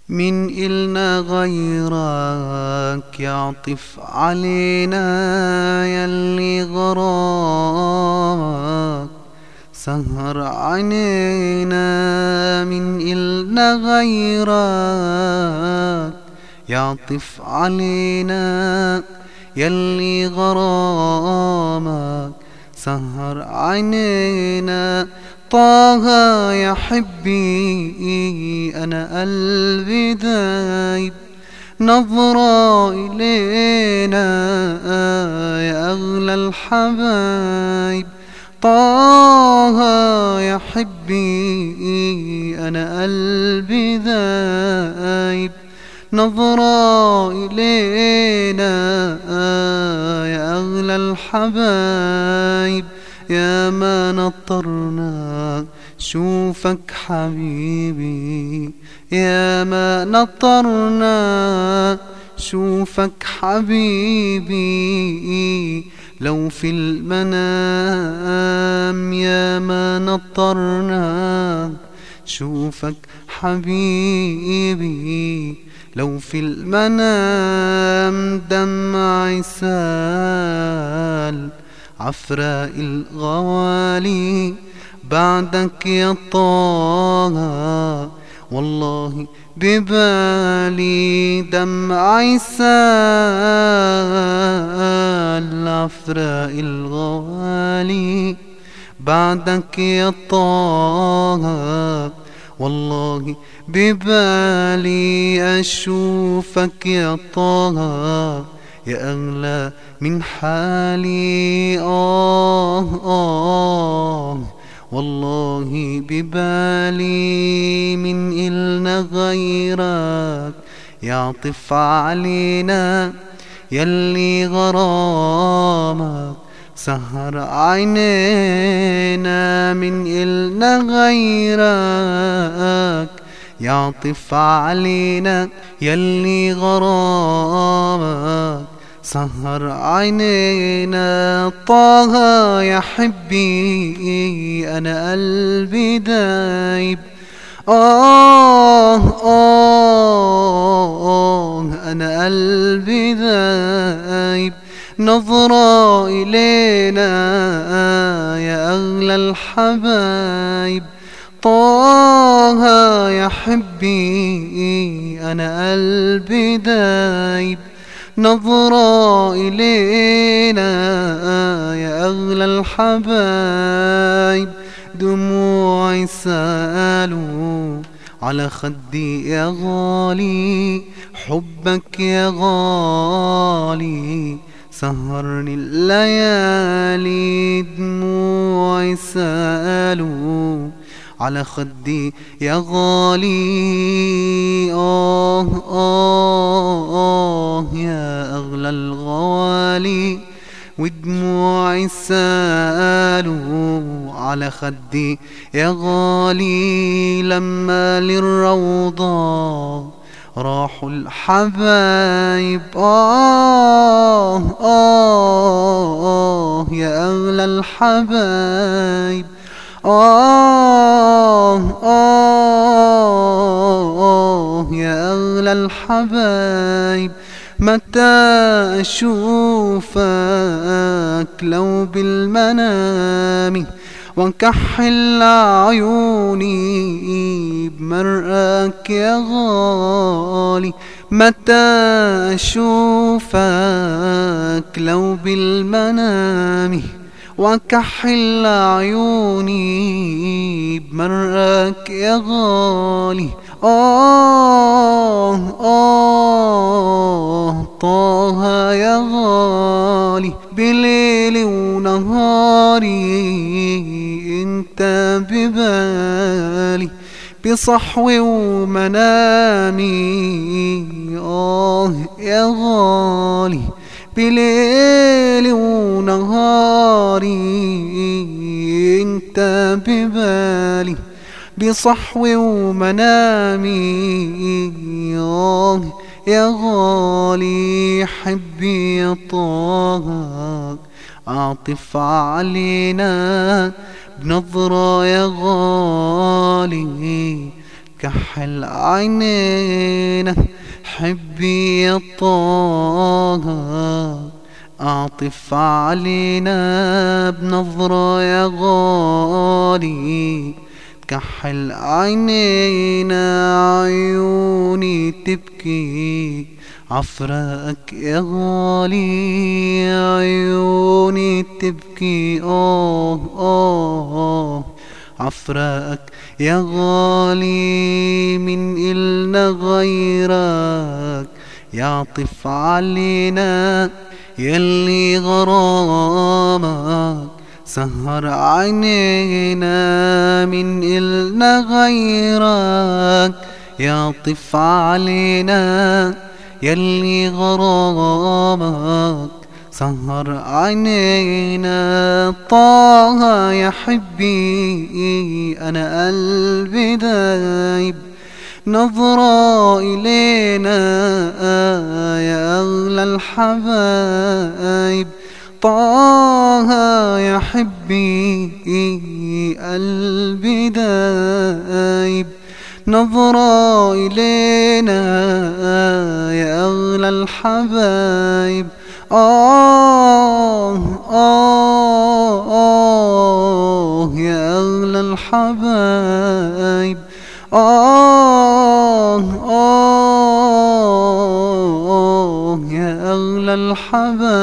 من إلنا غيرك يعطف علينا يلي غرامك سهر عينينا. من إلنا غيرك يعطف علينا يلي غرامك سهر عينينا. طه يا حبي أنا قلبي دايب نظرة إلينا يا أغلى الحبايب. طه يا حبي أنا قلبي دايب نظرة إلينا يا أغلى الحبايب. يا ما نطرنا شوفك حبيبي يا ما نطرنا شوفك حبيبي لو في المنام. يا ما نطرنا شوفك حبيبي لو في المنام. دمعي سال عفراء الغوالي بعدك يا طه والله ببالي. دمعي سال عفراء الغوالي بعدك يا طه والله ببالي. أشوفك يا طه يا أغلى من حالي والله ببالي. من إلنا غيرك يعطف علينا يلي غرامك سهر عينينا. من إلنا غيرك يعطف علينا يلي غرامك سهر عينينا. طه يا حبي أنا قلبي دايب أنا قلبي دايب نظرة إلينا يا أغلى الحبايب. طه يا حبي أنا قلبي دايب نظرة إلينا يا أغلى الحبايب. دموعي سالوا على خدي يا غالي حبك يا غالي سهرني الليالي. دموعي سالوا على خدي يا غالي يا أغلى الغوالي. ودموعي سالوا على خدي يا غالي لما للروضة راحوا الحبايب. يا أغلى الحبايب يا أغلى الحبايب. متى أشوفك لو بالمنام وكحل عيوني بمرقك يا غالي. متى أشوفك لو بالمنام وكحل عيوني بمرقك يا غالي. طه يا غالي بليلي ونهاري انت ببالي بصحوي ومنامي. يا غالي بليلي ونهاري انت ببالي بصحوي ومنامي. يا غالي حبي يا طه أعطف علينا بنظرة يا غالي كحل عينينا حبي يا طه، أعطف علينا بنظرة يا غالي. كحل عينينا عيوني تبكي عفراقك يا غالي، عيوني تبكي عفراقك يا غالي. من إلنا غيرك يعطف علينا يلي غرامك سهر عينينا. من إلنا غيرك يعطف علينا يلي غرامك سهر عينينا. طه يا حبي أنا قلبي دايب، نظرة إلينا يا أغلى الحبايب. طه يا حبي قلبي دايب، نظرة إلينا يا أغلى الحبايب. يا أغلى الحبايب. يا أغلى الحبايب.